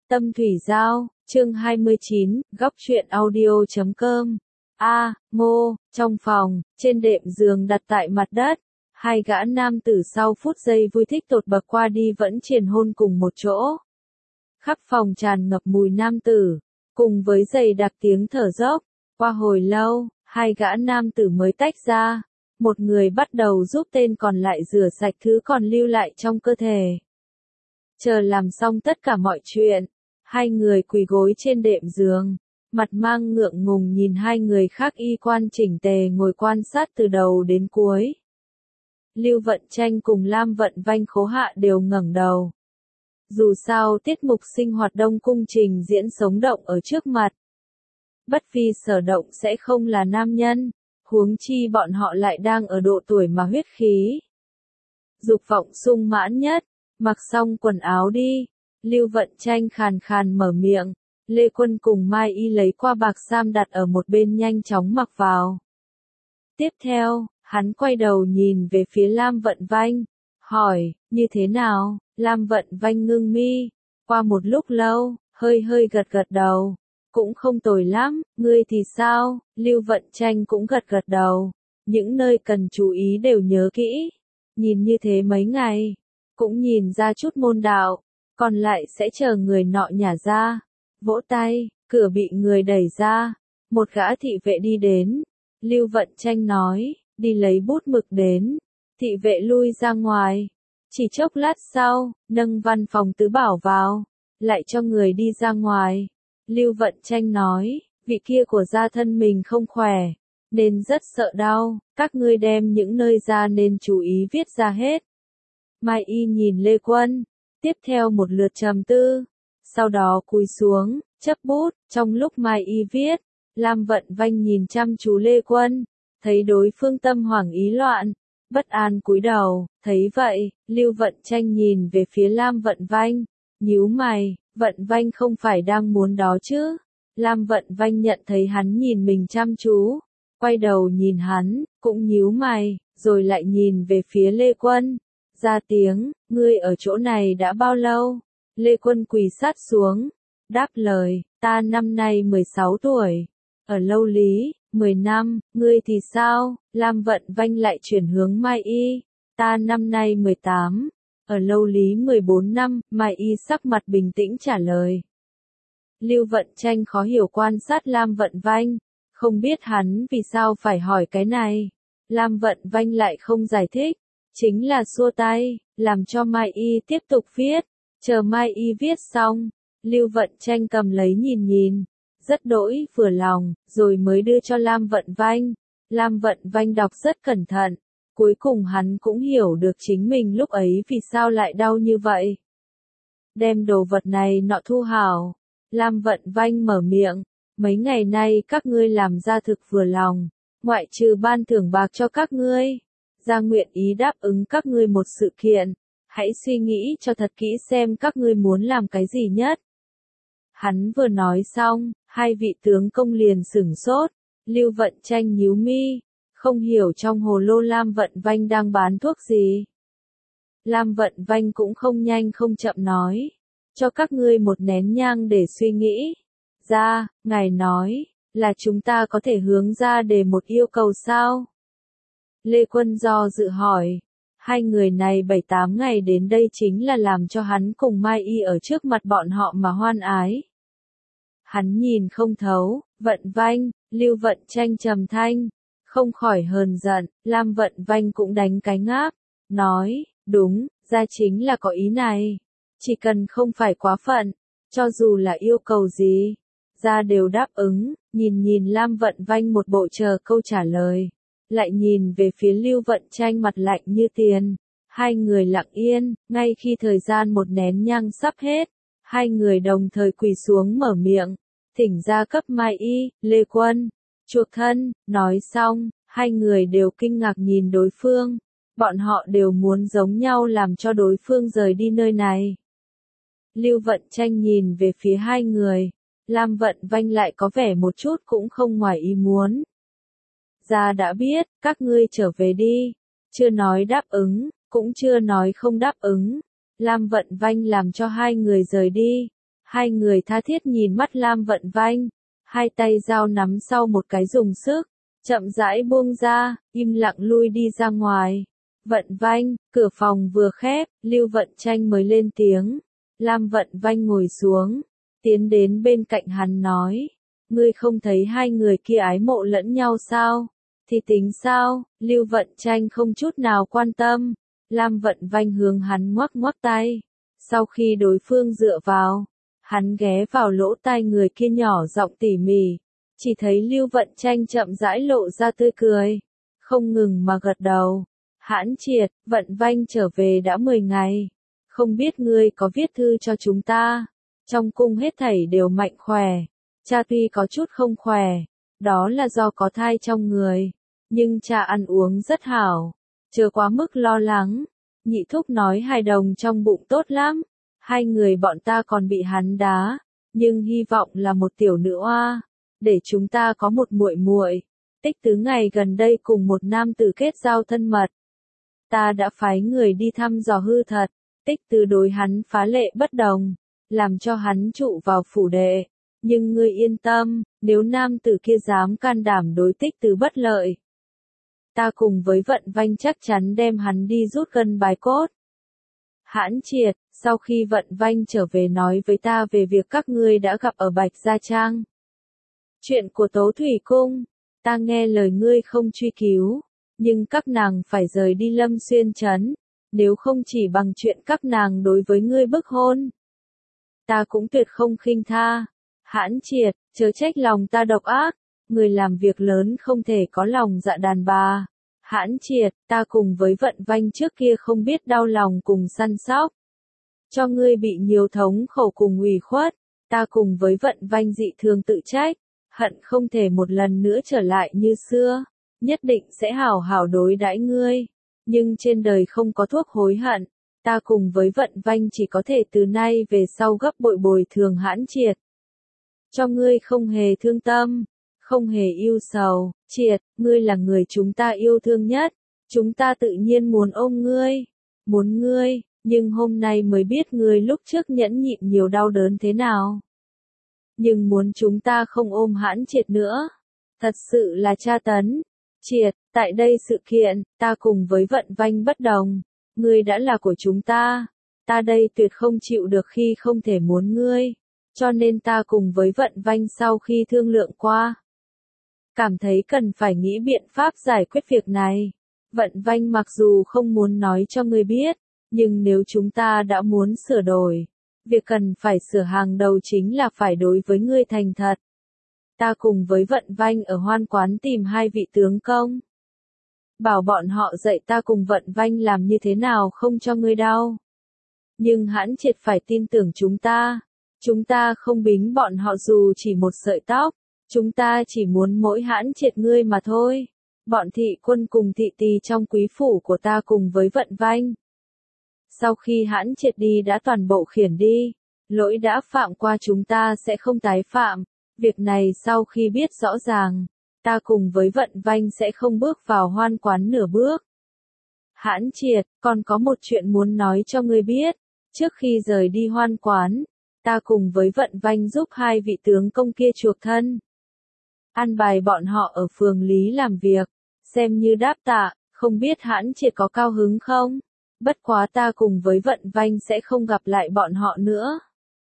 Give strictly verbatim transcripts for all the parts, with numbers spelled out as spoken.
Tâm Thủy Giao, chương hai mươi chín, góc truyện audio chấm com. A, Ngô, trong phòng, trên đệm giường đặt tại mặt đất, hai gã nam tử sau phút giây vui thích tột bậc qua đi vẫn triền hôn cùng một chỗ. Khắp phòng tràn ngập mùi nam tử, cùng với dày đặc tiếng thở dốc. Qua hồi lâu, hai gã nam tử mới tách ra, một người bắt đầu giúp tên còn lại rửa sạch thứ còn lưu lại trong cơ thể. Chờ làm xong tất cả mọi chuyện, hai người quỳ gối trên đệm giường, mặt mang ngượng ngùng nhìn hai người khác y quan chỉnh tề ngồi quan sát từ đầu đến cuối. Lưu Vận Tranh cùng Lam Vận Vanh Khố Hạ đều ngẩng đầu. Dù sao tiết mục sinh hoạt Đông Cung trình diễn sống động ở trước mặt. Bất phi sở động sẽ không là nam nhân, huống chi bọn họ lại đang ở độ tuổi mà huyết khí. Dục vọng sung mãn nhất, mặc xong quần áo đi. Lưu Vận Tranh khàn khàn mở miệng, Lê Quân cùng Mai Y lấy qua bạc sam đặt ở một bên nhanh chóng mặc vào. Tiếp theo, hắn quay đầu nhìn về phía Lam Vận Vanh, hỏi, như thế nào? Lam Vận Vanh ngưng mi, qua một lúc lâu, hơi hơi gật gật đầu, cũng không tồi lắm, ngươi thì sao? Lưu Vận Tranh cũng gật gật đầu, những nơi cần chú ý đều nhớ kỹ, nhìn như thế mấy ngày, cũng nhìn ra chút môn đạo. Còn lại sẽ chờ người nọ nhả ra. Vỗ tay, cửa bị người đẩy ra. Một gã thị vệ đi đến. Lưu Vận Tranh nói, đi lấy bút mực đến. Thị vệ lui ra ngoài. Chỉ chốc lát sau, nâng văn phòng tứ bảo vào. Lại cho người đi ra ngoài. Lưu Vận Tranh nói, vị kia của gia thân mình không khỏe. Nên rất sợ đau. Các ngươi đem những nơi ra nên chú ý viết ra hết. Mai Y nhìn Lê Quân. Tiếp theo một lượt trầm tư, sau đó cúi xuống, chấp bút, trong lúc Mai Y viết, Lam Vận Vanh nhìn chăm chú Lê Quân, thấy đối phương tâm hoảng ý loạn, bất an cúi đầu, thấy vậy, Lưu Vận Tranh nhìn về phía Lam Vận Vanh, nhíu mày, Vận Vanh không phải đang muốn đó chứ? Lam Vận Vanh nhận thấy hắn nhìn mình chăm chú, quay đầu nhìn hắn, cũng nhíu mày, rồi lại nhìn về phía Lê Quân. Ra tiếng, ngươi ở chỗ này đã bao lâu? Lê Quân quỳ sát xuống, đáp lời, ta năm nay mười sáu tuổi. Ở Lâu Lý, mười năm, ngươi thì sao? Lam Vận Vanh lại chuyển hướng Mai Y, ta năm nay mười tám. Ở Lâu Lý mười bốn năm, Mai Y sắc mặt bình tĩnh trả lời. Lưu Vận Tranh khó hiểu quan sát Lam Vận Vanh, không biết hắn vì sao phải hỏi cái này. Lam Vận Vanh lại không giải thích. Chính là xua tay, làm cho Mai Y tiếp tục viết, chờ Mai Y viết xong, Lưu Vận Tranh cầm lấy nhìn nhìn, rất đỗi vừa lòng, rồi mới đưa cho Lam Vận Vanh. Lam Vận Vanh đọc rất cẩn thận, cuối cùng hắn cũng hiểu được chính mình lúc ấy vì sao lại đau như vậy. Đem đồ vật này nọ thu hảo, Lam Vận Vanh mở miệng, mấy ngày nay các ngươi làm ra thực vừa lòng, ngoại trừ ban thưởng bạc cho các ngươi. Ra nguyện ý đáp ứng các ngươi một sự kiện, hãy suy nghĩ cho thật kỹ xem các ngươi muốn làm cái gì nhất. Hắn vừa nói xong, hai vị tướng công liền sửng sốt, Lưu Vận Tranh nhíu mi, không hiểu trong hồ lô Lam Vận Vanh đang bán thuốc gì. Lam Vận Vanh cũng không nhanh không chậm nói, cho các ngươi một nén nhang để suy nghĩ. Ra, ngài nói, là chúng ta có thể hướng ra để một yêu cầu sao? Lê Quân do dự hỏi, hai người này bảy tám ngày đến đây chính là làm cho hắn cùng Mai Y ở trước mặt bọn họ mà hoan ái. Hắn nhìn không thấu, Vận Vanh, Lưu Vận Tranh trầm thanh, không khỏi hờn giận, Lam Vận Vanh cũng đánh cái ngáp, nói, đúng, ra chính là có ý này, chỉ cần không phải quá phận, cho dù là yêu cầu gì, ra đều đáp ứng, nhìn nhìn Lam Vận Vanh một bộ chờ câu trả lời. Lại nhìn về phía Lưu Vận Tranh mặt lạnh như tiền, hai người lặng yên, ngay khi thời gian một nén nhang sắp hết, hai người đồng thời quỳ xuống mở miệng, thỉnh ra cấp Mai Y, Lê Quân, chuộc thân, nói xong, hai người đều kinh ngạc nhìn đối phương, bọn họ đều muốn giống nhau làm cho đối phương rời đi nơi này. Lưu Vận Tranh nhìn về phía hai người, Lam Vận Vanh lại có vẻ một chút cũng không ngoài ý muốn. Gia đã biết, các ngươi trở về đi, chưa nói đáp ứng, cũng chưa nói không đáp ứng. Lam Vận Vanh làm cho hai người rời đi, Hai người tha thiết nhìn mắt Lam Vận Vanh, hai tay dao nắm sau một cái dùng sức, chậm rãi buông ra, im lặng lui đi ra ngoài. Vận Vanh, cửa phòng vừa khép, Lưu Vận Tranh mới lên tiếng. Lam Vận Vanh ngồi xuống, tiến đến bên cạnh hắn nói, ngươi không thấy hai người kia ái mộ lẫn nhau sao? Thì tính sao? Lưu Vận Tranh không chút nào quan tâm. Lam Vận Vanh hướng hắn ngoắc ngoắc tay. Sau khi đối phương dựa vào, hắn ghé vào lỗ tai người kia nhỏ giọng tỉ mỉ, chỉ thấy Lưu Vận Tranh chậm rãi lộ ra tươi cười, không ngừng mà gật đầu. Hãn Triệt, Vận Vanh trở về đã mười ngày, không biết ngươi có viết thư cho chúng ta. Trong cung hết thảy đều mạnh khỏe, cha tuy có chút không khỏe, đó là do có thai trong người, nhưng cha ăn uống rất hảo, chưa quá mức lo lắng. Nhị thúc nói hài đồng trong bụng tốt lắm, hai người bọn ta còn bị hắn đá, nhưng hy vọng là một tiểu nữ oa, để chúng ta có một muội muội. Tích Tứ ngày gần đây cùng một nam tử kết giao thân mật, ta đã phái người đi thăm dò hư thật. Tích Tứ đối hắn phá lệ bất đồng, làm cho hắn trụ vào phủ đệ, nhưng ngươi yên tâm, nếu nam tử kia dám can đảm đối Tích Tứ bất lợi, ta cùng với Vận Vanh chắc chắn đem hắn đi rút gân bái cốt. Hãn Triệt, sau khi Vận Vanh trở về nói với ta về việc các ngươi đã gặp ở Bạch Gia Trang. Chuyện của Tố Thủy Cung, ta nghe lời ngươi không truy cứu, nhưng các nàng phải rời đi Lâm Xuyên Trấn, nếu không chỉ bằng chuyện các nàng đối với ngươi bức hôn, ta cũng tuyệt không khinh tha. Hãn Triệt, chớ trách lòng ta độc ác, người làm việc lớn không thể có lòng dạ đàn bà. Hãn Triệt, ta cùng với Vận Vanh trước kia không biết đau lòng cùng săn sóc, cho ngươi bị nhiều thống khổ cùng ủy khuất, ta cùng với Vận Vanh dị thường tự trách, hận không thể một lần nữa trở lại như xưa, nhất định sẽ hảo hảo đối đãi ngươi, nhưng trên đời không có thuốc hối hận, ta cùng với Vận Vanh chỉ có thể từ nay về sau gấp bội bồi thường Hãn Triệt. Cho ngươi không hề thương tâm, không hề yêu sầu. Triệt, ngươi là người chúng ta yêu thương nhất, chúng ta tự nhiên muốn ôm ngươi, muốn ngươi, nhưng hôm nay mới biết ngươi lúc trước nhẫn nhịn nhiều đau đớn thế nào. Nhưng muốn chúng ta không ôm Hãn Triệt nữa, thật sự là tra tấn. Triệt, tại đây sự kiện, ta cùng với Vận Vanh bất đồng, ngươi đã là của chúng ta, ta đây tuyệt không chịu được khi không thể muốn ngươi, cho nên ta cùng với Vận Vanh sau khi thương lượng qua, cảm thấy cần phải nghĩ biện pháp giải quyết việc này. Vận Vanh mặc dù không muốn nói cho ngươi biết, nhưng nếu chúng ta đã muốn sửa đổi, việc cần phải sửa hàng đầu chính là phải đối với ngươi thành thật. Ta cùng với Vận Vanh ở Hoan Quán tìm hai vị tướng công, bảo bọn họ dạy ta cùng Vận Vanh làm như thế nào không cho ngươi đau. Nhưng Hãn Triệt phải tin tưởng chúng ta, chúng ta không bính bọn họ dù chỉ một sợi tóc. Chúng ta chỉ muốn mỗi Hãn Triệt ngươi mà thôi. Bọn thị quân cùng thị tỳ trong quý phủ của ta cùng với Vận Vanh, sau khi Hãn Triệt đi đã toàn bộ khiển đi, lỗi đã phạm qua chúng ta sẽ không tái phạm. Việc này sau khi biết rõ ràng, ta cùng với Vận Vanh sẽ không bước vào Hoan Quán nửa bước. Hãn Triệt, còn có một chuyện muốn nói cho ngươi biết, trước khi rời đi Hoan Quán, ta cùng với Vận Vanh giúp hai vị tướng công kia chuộc thân, an bài bọn họ ở phường Lý làm việc, xem như đáp tạ, không biết Hãn Triệt có cao hứng không? Bất quá ta cùng với Vận Vanh sẽ không gặp lại bọn họ nữa.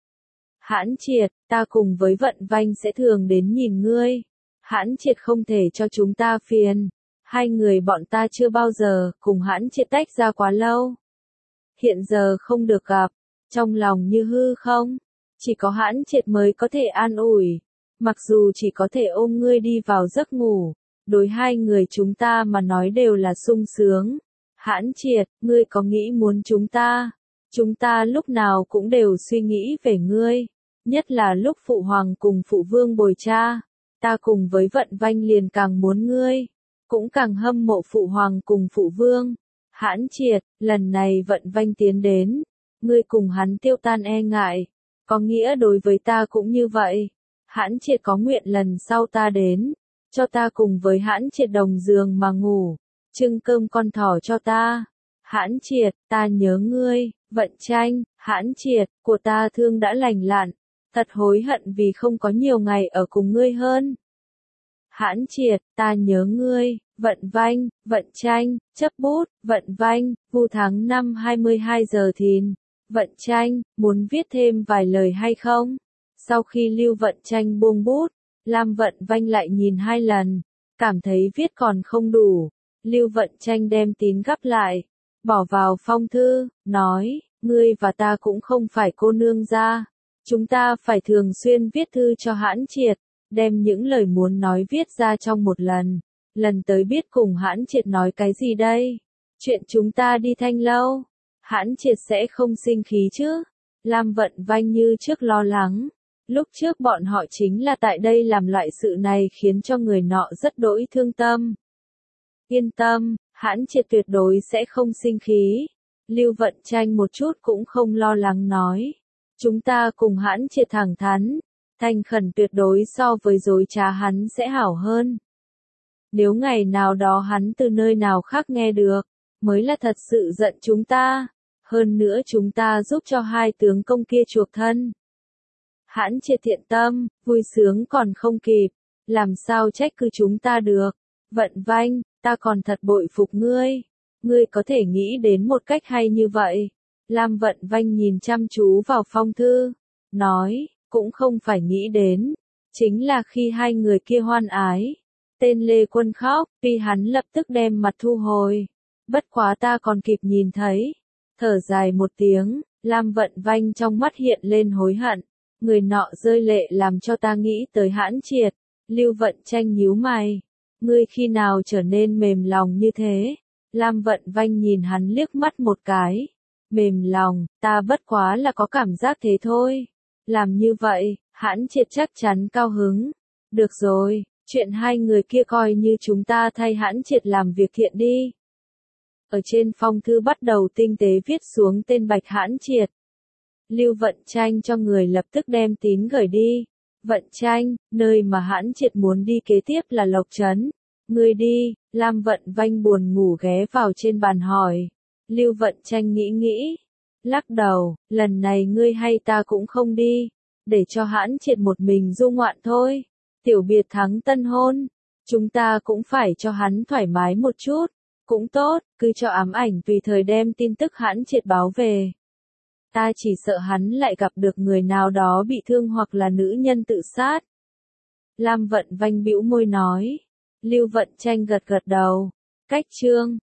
Hãn Triệt, ta cùng với Vận Vanh sẽ thường đến nhìn ngươi. Hãn Triệt không thể cho chúng ta phiền. Hai người bọn ta chưa bao giờ cùng Hãn Triệt tách ra quá lâu. Hiện giờ không được gặp, trong lòng như hư không, chỉ có Hãn Triệt mới có thể an ủi. Mặc dù chỉ có thể ôm ngươi đi vào giấc ngủ, đối hai người chúng ta mà nói đều là sung sướng. Hãn Triệt, ngươi có nghĩ muốn chúng ta? Chúng ta lúc nào cũng đều suy nghĩ về ngươi, nhất là lúc phụ hoàng cùng phụ vương bồi cha, ta cùng với Vận Vanh liền càng muốn ngươi, cũng càng hâm mộ phụ hoàng cùng phụ vương. Hãn Triệt, lần này Vận Vanh tiến đến, ngươi cùng hắn tiêu tan e ngại, có nghĩa đối với ta cũng như vậy. Hãn Triệt có nguyện lần sau ta đến, cho ta cùng với Hãn Triệt đồng giường mà ngủ, trưng cơm con thỏ cho ta. Hãn Triệt, ta nhớ ngươi. Vận Tranh, Hãn Triệt, của ta thương đã lành lặn, thật hối hận vì không có nhiều ngày ở cùng ngươi hơn. Hãn Triệt, ta nhớ ngươi. Vận Vanh, Vận Tranh, chấp bút. Vận Vanh, Vu tháng năm hai mươi hai giờ Thìn. Vận Tranh, muốn viết thêm vài lời hay không? Sau khi Lưu Vận Tranh buông bút, Lam Vận Vanh lại nhìn hai lần, cảm thấy viết còn không đủ. Lưu Vận Tranh đem tín gấp lại, bỏ vào phong thư, nói, ngươi và ta cũng không phải cô nương gia. Chúng ta phải thường xuyên viết thư cho Hãn Triệt, đem những lời muốn nói viết ra trong một lần. Lần tới biết cùng Hãn Triệt nói cái gì đây? Chuyện chúng ta đi Thanh Lâu, Hãn Triệt sẽ không sinh khí chứ? Lam Vận Vanh như trước lo lắng. Lúc trước bọn họ chính là tại đây làm loại sự này khiến cho người nọ rất đỗi thương tâm. Yên tâm, Hãn Triệt tuyệt đối sẽ không sinh khí. Lưu Vận Tranh một chút cũng không lo lắng nói. Chúng ta cùng Hãn Triệt thẳng thắn, thành khẩn tuyệt đối so với dối trá hắn sẽ hảo hơn. Nếu ngày nào đó hắn từ nơi nào khác nghe được, mới là thật sự giận chúng ta. Hơn nữa chúng ta giúp cho hai tướng công kia chuộc thân. Hãn Triệt thiện tâm, vui sướng còn không kịp, làm sao trách cứ chúng ta được. Vận Vanh, ta còn thật bội phục ngươi. Ngươi có thể nghĩ đến một cách hay như vậy. Lam Vận Vanh nhìn chăm chú vào phong thư, nói, cũng không phải nghĩ đến. Chính là khi hai người kia hoan ái. Tên Lê Quân khóc, vì hắn lập tức đem mặt thu hồi. Bất quá ta còn kịp nhìn thấy. Thở dài một tiếng, Lam Vận Vanh trong mắt hiện lên hối hận. Người nọ rơi lệ làm cho ta nghĩ tới Hãn Triệt. Lưu Vận Tranh nhíu mày. Ngươi khi nào trở nên mềm lòng như thế? Lam Vận Vanh nhìn hắn liếc mắt một cái. Mềm lòng, ta bất quá là có cảm giác thế thôi. Làm như vậy, Hãn Triệt chắc chắn cao hứng. Được rồi, chuyện hai người kia coi như chúng ta thay Hãn Triệt làm việc thiện đi. Ở trên phong thư bắt đầu tinh tế viết xuống tên Bạch Hãn Triệt. Lưu Vận Tranh cho người lập tức đem tín gửi đi. Vận Tranh, nơi mà Hãn Triệt muốn đi kế tiếp là Lộc Trấn. Ngươi đi. Lam Vận Vanh buồn ngủ ghé vào trên bàn hỏi. Lưu Vận Tranh nghĩ nghĩ, lắc đầu, lần này ngươi hay ta cũng không đi, để cho Hãn Triệt một mình du ngoạn thôi. Tiểu biệt thắng tân hôn, chúng ta cũng phải cho hắn thoải mái một chút, cũng tốt, cứ cho ám ảnh tùy thời đem tin tức Hãn Triệt báo về. Ta chỉ sợ hắn lại gặp được người nào đó bị thương hoặc là nữ nhân tự sát. Lam Vận Vanh bĩu môi nói. Lưu Vận Tranh gật gật đầu. Cách chương